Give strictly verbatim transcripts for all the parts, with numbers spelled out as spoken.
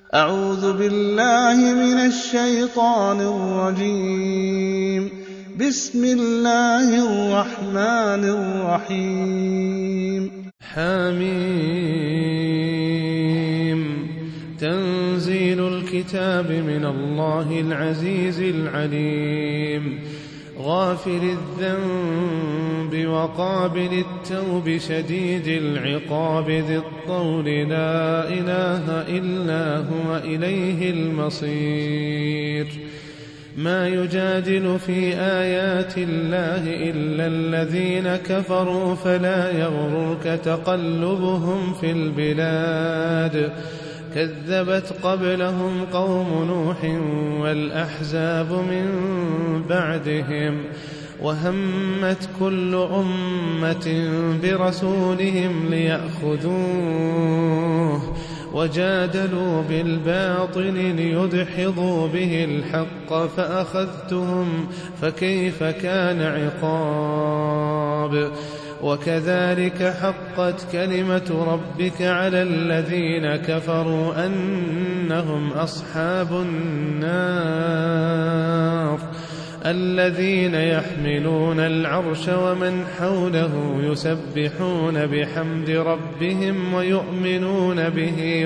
أعوذ بالله من الشيطان الرجيم. بسم الله الرحمن الرحيم. حميم. تنزيل الكتاب من الله العزيز العليم، غافر الذنب وقابل التوب شديد العقاب ذي الطول، لا إله إلا هو إليه المصير. ما يجادل في آيات الله إلا الذين كفروا، فلا يغررك تقلبهم في البلاد. كذبت قبلهم قوم نوح والأحزاب من بعدهم، وهمت كل أمة برسولهم ليأخذوه، وجادلوا بالباطل ليدحضوا به الحق، فأخذتهم فكيف كان عقاب. وكذلك حقت كلمة ربك على الذين كفروا أنهم أصحاب النار، الذين يحملون العرش ومن حوله يسبحون بحمد ربهم ويؤمنون به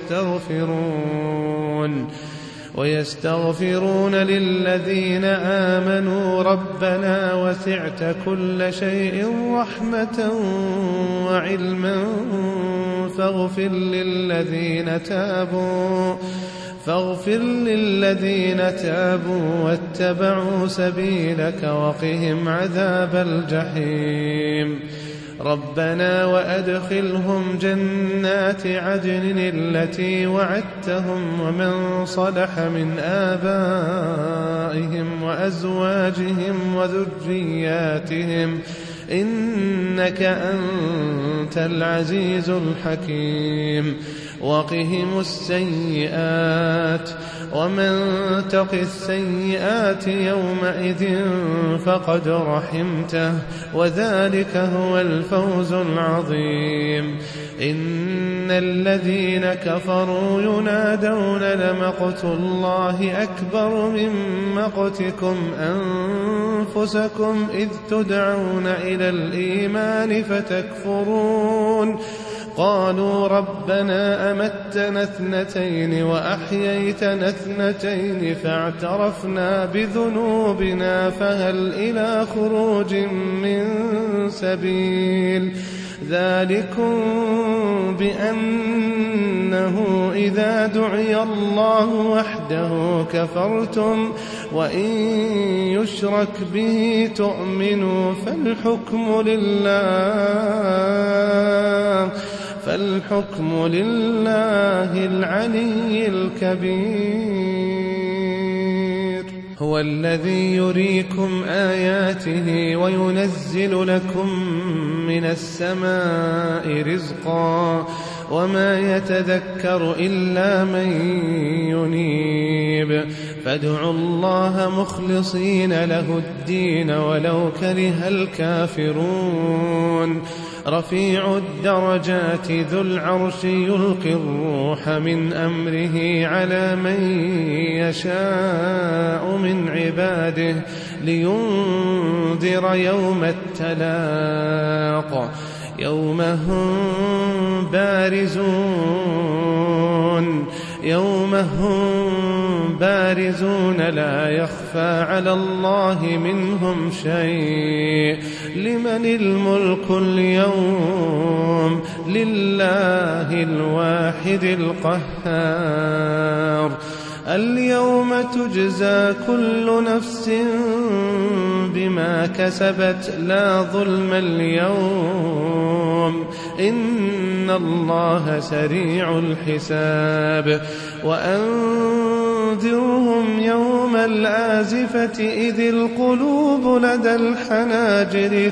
ويستغفرون ويستغفرون للذين آمنوا ربنا وسعت كل شيء رحمة وعلما فاغفر للذين تابوا فاغفر للذين تابوا واتبعوا سبيلك وقهم عذاب الجحيم. ربنا وأدخلهم جنات عدن التي وعدتهم ومن صلح من آبائهم وأزواجهم وذرياتهم إنك أنت العزيز الحكيم. وقهم السيئات، ومن تق السيئات يومئذ فقد رحمته، وذلك هو الفوز العظيم. إن الذين كفروا ينادون لمقت الله أكبر من مقتكم أنفسكم إذ تدعون إلى الإيمان فتكفرون. قالوا ربنا أمتنا اثنتين وأحييتنا اثنتين فاعترفنا بذنوبنا فهل إلى خروج من سبيل. ذلكم بأنه إذا دعي الله وحده كفرتم وإن يشرك به تؤمنوا فالحكم لله فالحكم لله العلي الكبير. هو الذي يريكم آياته وينزل لكم من السماء رزقا وما يتذكر إلا من ينيب. فادعوا الله مخلصين له الدين ولو كره الكافرون. رفيع الدرجات ذو العرش يلقي الروح من أمره على من يشاء من عباده لينذر يوم التلاق، يوم هم بارزون يوم هم بارزون لا يخفى على الله منهم شيء. لمن الملك اليوم؟ لله الواحد القهار. اليوم تجزى كل نفس بما كسبت لا ظلم اليوم إن الله سريع الحساب. وأنذرهم يوم الآزفة إذ القلوب لدى الحناجر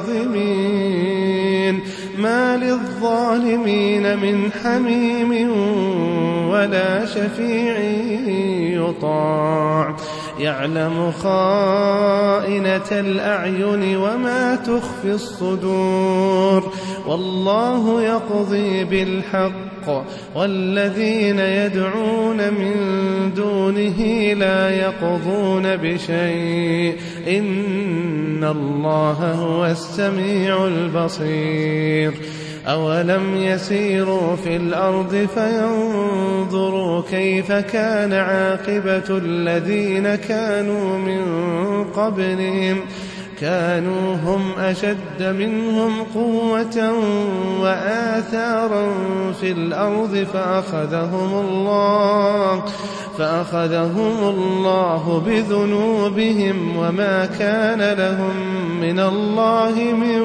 كاظمين ما للظالمين من حميم ولا شفيع يطاع يعلم خائنة الأعين وما تخفي الصدور والله يقضي بالحق والذين يدعون من دونه لا يقضون بشيء إن الله هو السميع البصير أولم يسيروا في الأرض فينظروا كيف كان عاقبة الذين كانوا من قبلهم كانوا هم أشد منهم قوة وآثارا في الأرض فأخذهم الله فأخذهم الله بذنوبهم وما كان لهم من الله من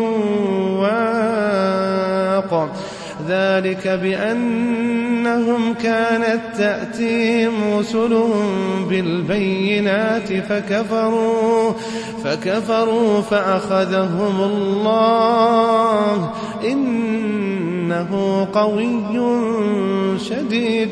واق ذلك بأنهم كانت تأتيهم رسلهم بالبينات فكفروا فكفروا فأخذهم الله إنه قوي شديد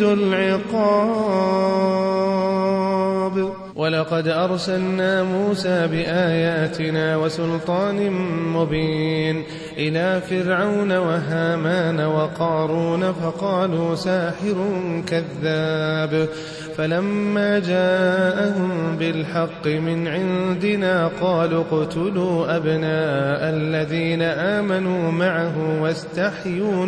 العقاب ولقد أرسلنا موسى بآياتنا وسلطان مبين إلى فرعون وهامان وقارون فقالوا ساحر كذاب فلما جاءهم بالحق من عندنا قالوا اقتلوا أبناء الذين آمنوا معه واستحيوا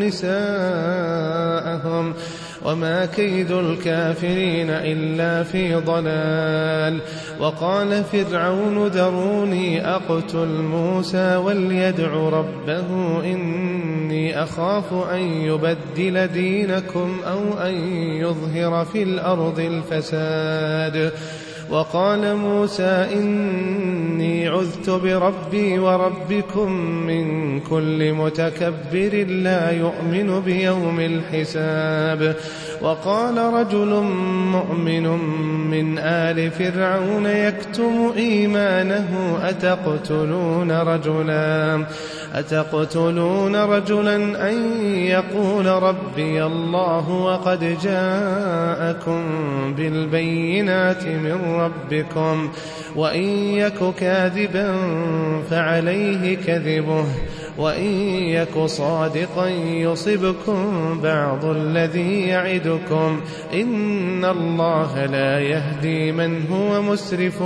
نساءهم وما كيد الكافرين إلا في ضلال وقال فرعون ذروني أقتل موسى وليدع ربه إني أخاف أن يبدل دينكم أو أن يظهر في الأرض الفساد وقال موسى إني عذت بربي وربكم من كل متكبر لا يؤمن بيوم الحساب وقال رجل مؤمن من آل فرعون يكتم إيمانه أتقتلون رجلا أتقتلون رجلا أن يقول ربي الله وقد جاءكم بالبينات من ربكم وإن يك كاذبا فعليه كذبه وإن يك صادقا يصبكم بعض الذي يعدكم إن الله لا يهدي من هو مسرف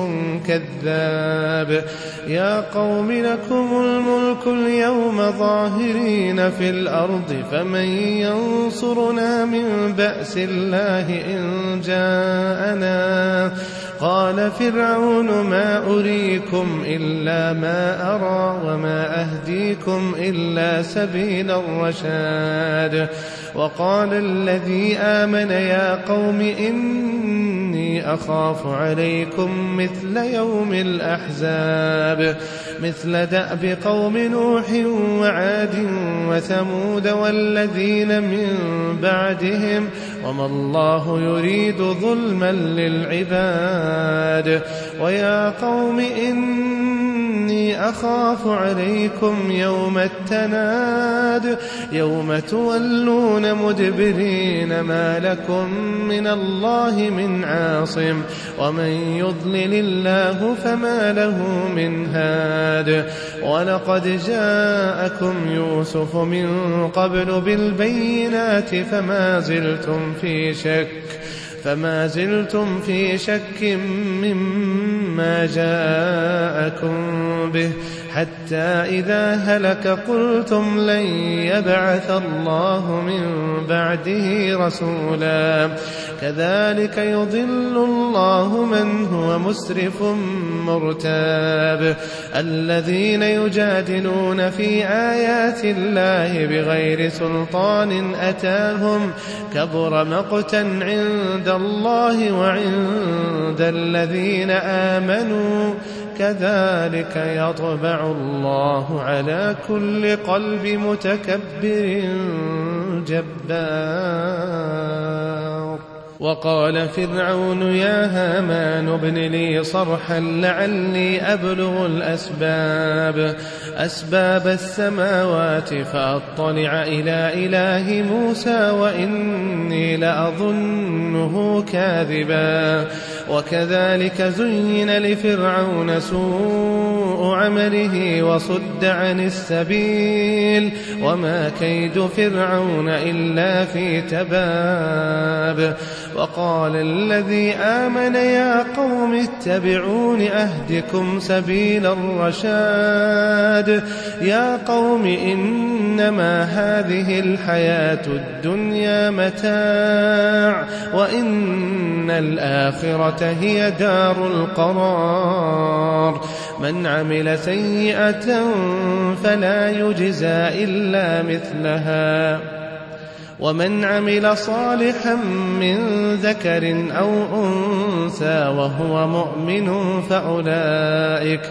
كذاب يا قوم لكم الملك اليوم ظاهرين في الأرض فمن ينصرنا من بأس الله إن جاءنا قال فرعون ما أريكم إلا ما أرى وما أهديكم إلا سبيل الرشاد وقال الذي آمن يا قوم إني أخاف عليكم مثل يوم الأحزاب مثل دأب قوم نوح وعاد وثمود والذين من بعدهم وما الله يريد ظلما للعباد ويا قوم إني أخاف عليكم يوم التناد يوم تولون مدبرين ما لكم من الله من عاصم ومن يضلل الله فما له من هاد ولقد جاءكم يوسف من قبل بالبينات فما زلتم في شك فما زلتم في شك مما جاءكم به حتى إذا هلك قلتم لن يبعث الله من بعده رسولا كذلك يضل الله من هو مسرف مرتاب الذين يجادلون في آيات الله بغير سلطان أتاهم كبر مقتا عند الله وعند الذين آمنوا كذلك يطبع الله على كل قلب متكبر جبار وقال فرعون يا هامان ابن لي صرحا لعلي أبلغ الأسباب أسباب السماوات فأطلع إلى إله موسى وإني لأظنه كاذبا وكذلك زين لفرعون سوء عمله وصد عن السبيل وما كيد فرعون إلا في تباب وقال الذي آمن يا قوم اتبعون أهدكم سبيل الرشاد يا قوم إنما هذه الحياة الدنيا متاع وإن الآخرة هي دار القرار من عمل سيئة فلا يجزى إلا مثلها ومن عمل صالحا من ذكر أو أنثى وهو مؤمن فأولئك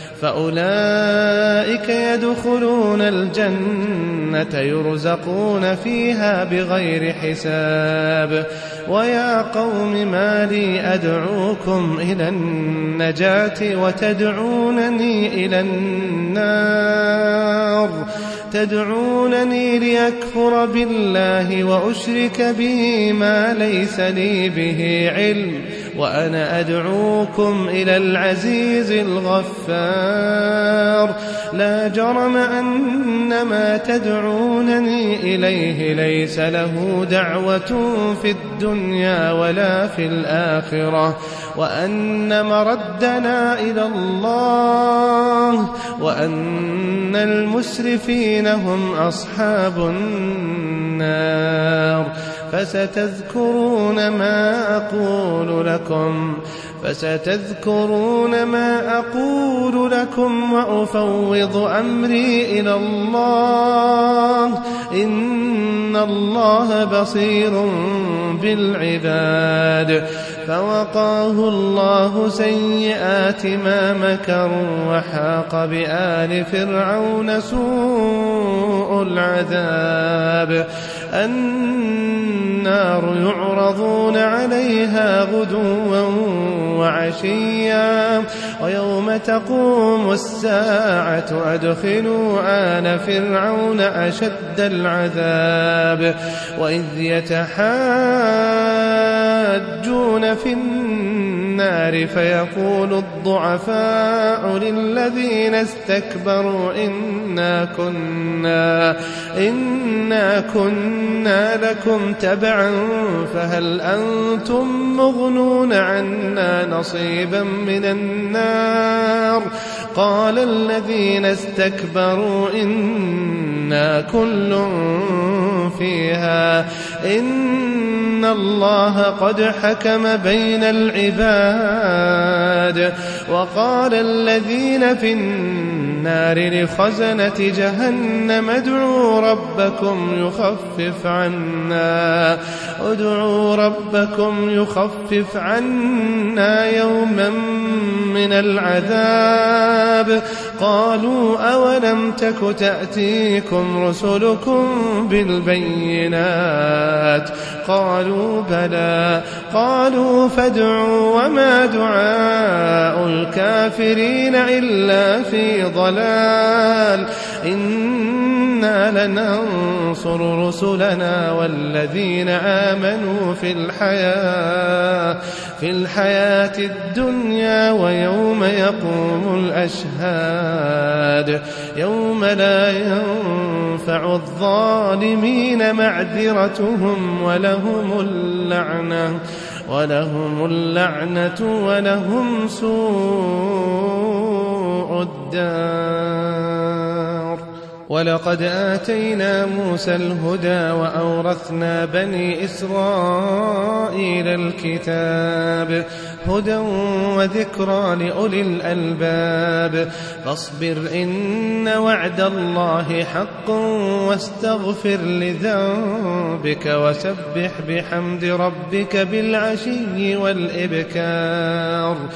فأولئك يدخلون الجنة يرزقون فيها بغير حساب ويا قوم ما لي أدعوكم إلى النجاة وتدعونني إلى النار تدعونني ليكفر بالله وأشرك به ما ليس لي به علم وأنا أدعوكم إلى العزيز الغفار لا جرم أن ما تدعونني إليه ليس له دعوة في الدنيا ولا في الآخرة وأن مردنا إلى الله وأن المسرفين هم أصحاب النار فستذكرون ما أقول لكم فستذكرون ما أقول لكم وأفوض أمري إلى الله إن الله بصير بالعباد فوقاه الله سيئات ما مكروا وحاق بآل فرعون سوء العذاب النار يعرضون عليها غدوا وعشيا ويوم تقوم الساعة أدخلوا آل فرعون أشد العذاب وإذ يتحاجون في النار فيقول الضعفاء للذين استكبروا إنا كنا إنا كنا لكم تبعا فهل أنتم مغنون عنا نصيبا من النار قال الذين استكبروا إنا كل فيها إن الله قد حكم بين العباد وقال الذين في النار لخزنة جهنم ادعوا ربكم يخفف عنا ادعوا ربكم يخفف عنا يوما من العذاب قالوا أولم تك تأتيكم رسلكم بالبينات قالوا بلى قالوا فادعوا وما دعاء الكافرين إلا في ضلال إنا لننصر رسلنا والذين آمنوا في الحياة في الحياة الدنيا ويوم يقوم الأشهاد يوم لا ينفع الظالمين معذرتهم ولهم اللعنة ولهم اللعنة ولهم سوء الدار ولقد آتينا موسى الهدى وأورثنا بني إسرائيل الكتاب هدى وذكرى لأولي الألباب فاصبر إن وعد الله حق واستغفر لذنبك وسبح بحمد ربك بالعشي والإبكار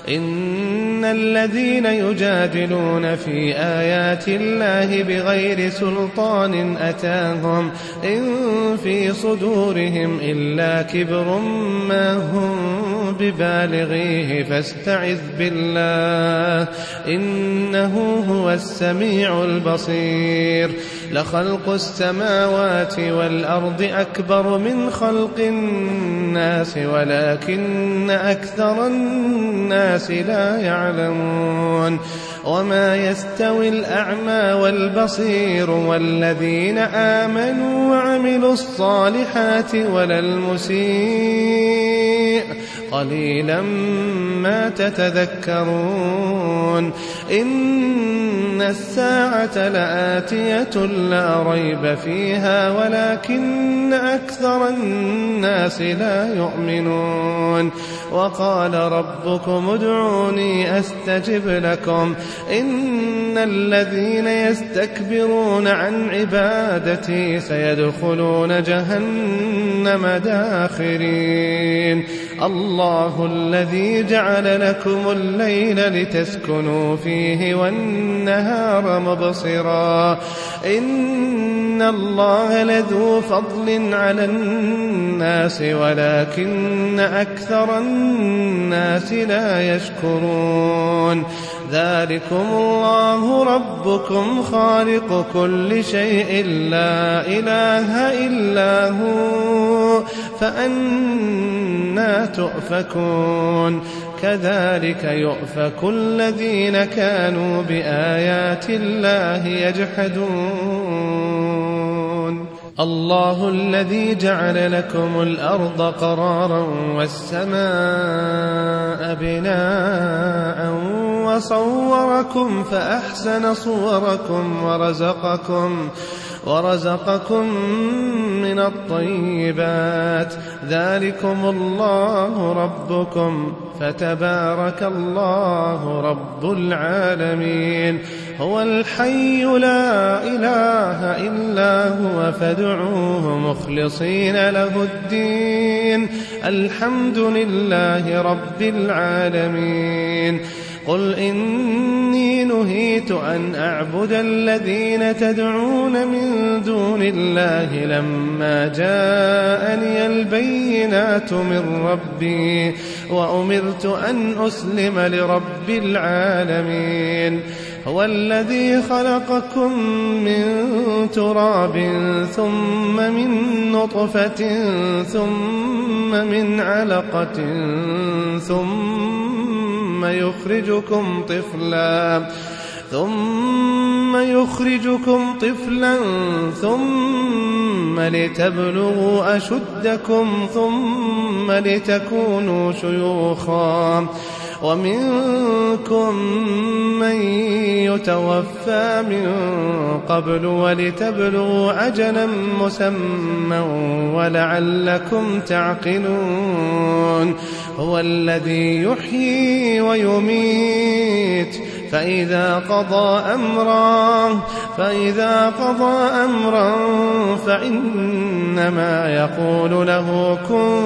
إن الذين يجادلون في آيات الله بغير سلطان أتاهم إن في صدورهم إلا كبر ما هم ببالغيه فاستعذ بالله إنه هو السميع البصير لخلق السماوات والأرض أكبر من خلق الناس ولكن أكثر الناس لا يعلمون وما يستوي الأعمى والبصير والذين آمنوا وعملوا الصالحات ولا المسيء قليلا ما تتذكرون إن الساعة لآتية لا ريب فيها ولكن أكثر الناس لا يؤمنون وقال ربكم ادعوني أستجب لكم إن الذين يستكبرون عن عبادتي سيدخلون جهنم داخرين الله الذي جعل لكم الليل لتسكنوا فيه والنهار مبصرا إن الله لذو فضل على الناس ولكن أكثر الناس لا يشكرون ذلكم الله ربكم خالق كل شيء لا إله إلا هو فأنى تؤفكون كذلك يؤفك الذين كانوا بآيات الله يجحدون الله الذي جعل لكم الأرض قرارا والسماء بناء وصوركم فأحسن صوركم ورزقكم ورزقكم من الطيبات ذلكم الله ربكم فتبارك الله رب العالمين هو الحي لا إله إلا هو فادعوه مخلصين له الدين الحمد لله رب العالمين قل إني نهيت أن أعبد الذين تدعون من دون الله لما جاءني البينات من ربي وأمرت أن أسلم لرب العالمين هو الذي خلقكم من تراب ثم من نطفة ثم من علقة ثم يخرجكم طفلا ثم يخرجكم طفلا ثم لتبلغوا أشدكم ثم لتكونوا شيوخا ومنكم من يتوفى من قبل ولتبلغوا أجلا مسمى ولعلكم تعقلون هو الذي يحيي ويميت فإذا قضى أمرا فإذا قضى أمرا فإنما يقول له كن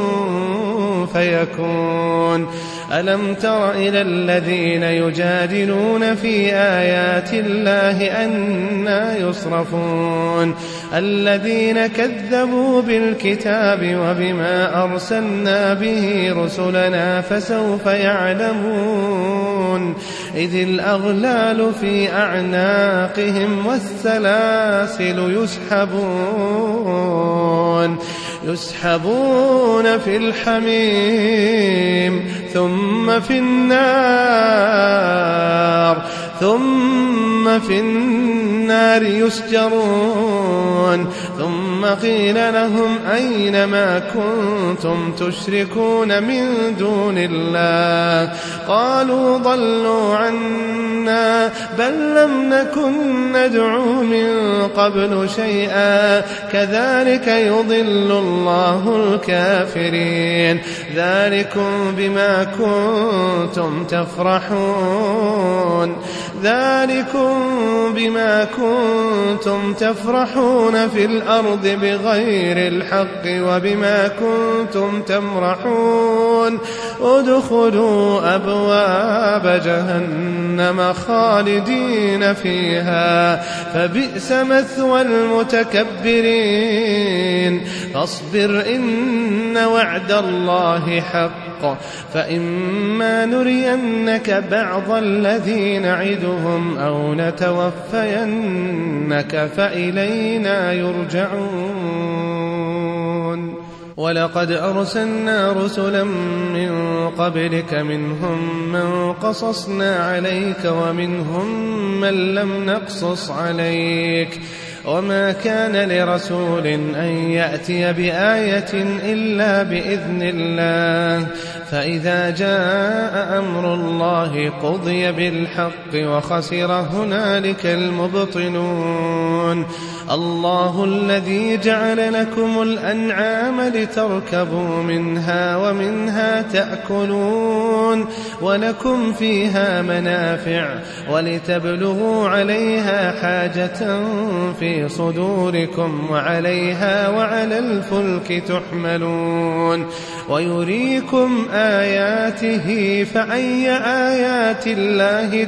فيكون ألم تر إلى الذين يجادلون في آيات الله أنى يصرفون الذين كذبوا بالكتاب وبما أرسلنا به رسلنا فسوف يعلمون إذ الأغلال في أعناقهم والسلاسل يسحبون يسحبون في الحميم ثم في النار ثم في النار يسجرون ثم قيل لهم أين ما كنتم تشركون من دون الله قالوا ضلوا عنا بل لم نكن ندعو من قبل شيئا كذلك يضل الله الكافرين ذلكم بما كنتم تفرحون ذلكم بما كنتم تفرحون في الأرض بغير الحق وبما كنتم تمرحون ادخلوا أبواب جهنم خالدين فيها فبئس مثوى المتكبرين فاصبر إن وعد الله حق فإما نرينك بعض الذي نعدهم أو نتوفينك فإلينا يرجعون ولقد أرسلنا رسلا من قبلك منهم من قصصنا عليك ومنهم من لم نقصص عليك وما كان لرسول أن يأتي بآية إلا بإذن الله فإذا جاء أمر الله قضي بالحق وخسر هنالك المبطلون الله الذي جعل لكم الأنعام لتركبوا منها ومنها تأكلون ولكم فيها منافع ولتبلغوا عليها حاجة في صدوركم وعليها وعلى الفلك تحملون ويريكم آياته فأي آيات الله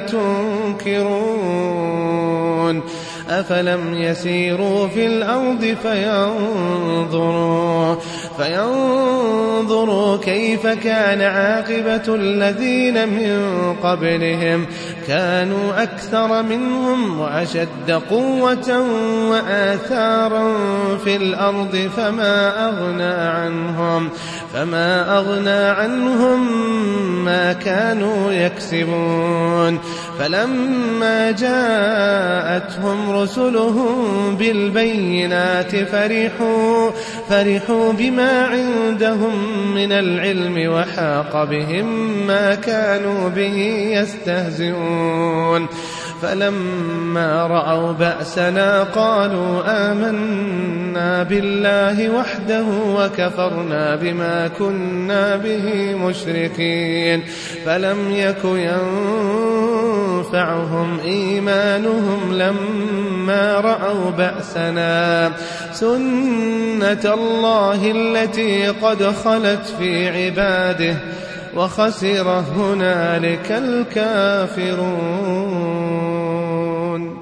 تنكرون أفلم يسيروا في الأرض فينظروا فينظروا كيف كان عاقبة الذين من قبلهم كانوا أكثر منهم وأشد قوة وآثارا في الأرض فما أغنى عنهم فما أغنى عنهم ما كانوا يكسبون فلما جاءتهم رسلهم بالبينات فرحوا فرحوا بما عندهم من العلم وحاق بهم ما كانوا به يستهزئون فلما رأوا بأسنا قالوا آمنا بالله وحده وكفرنا بما كنا به مشركين فلم يك ينفعهم إيمانهم لما رأوا بأسنا سنة الله التي قد خلت في عباده وخسر هنالك الكافرون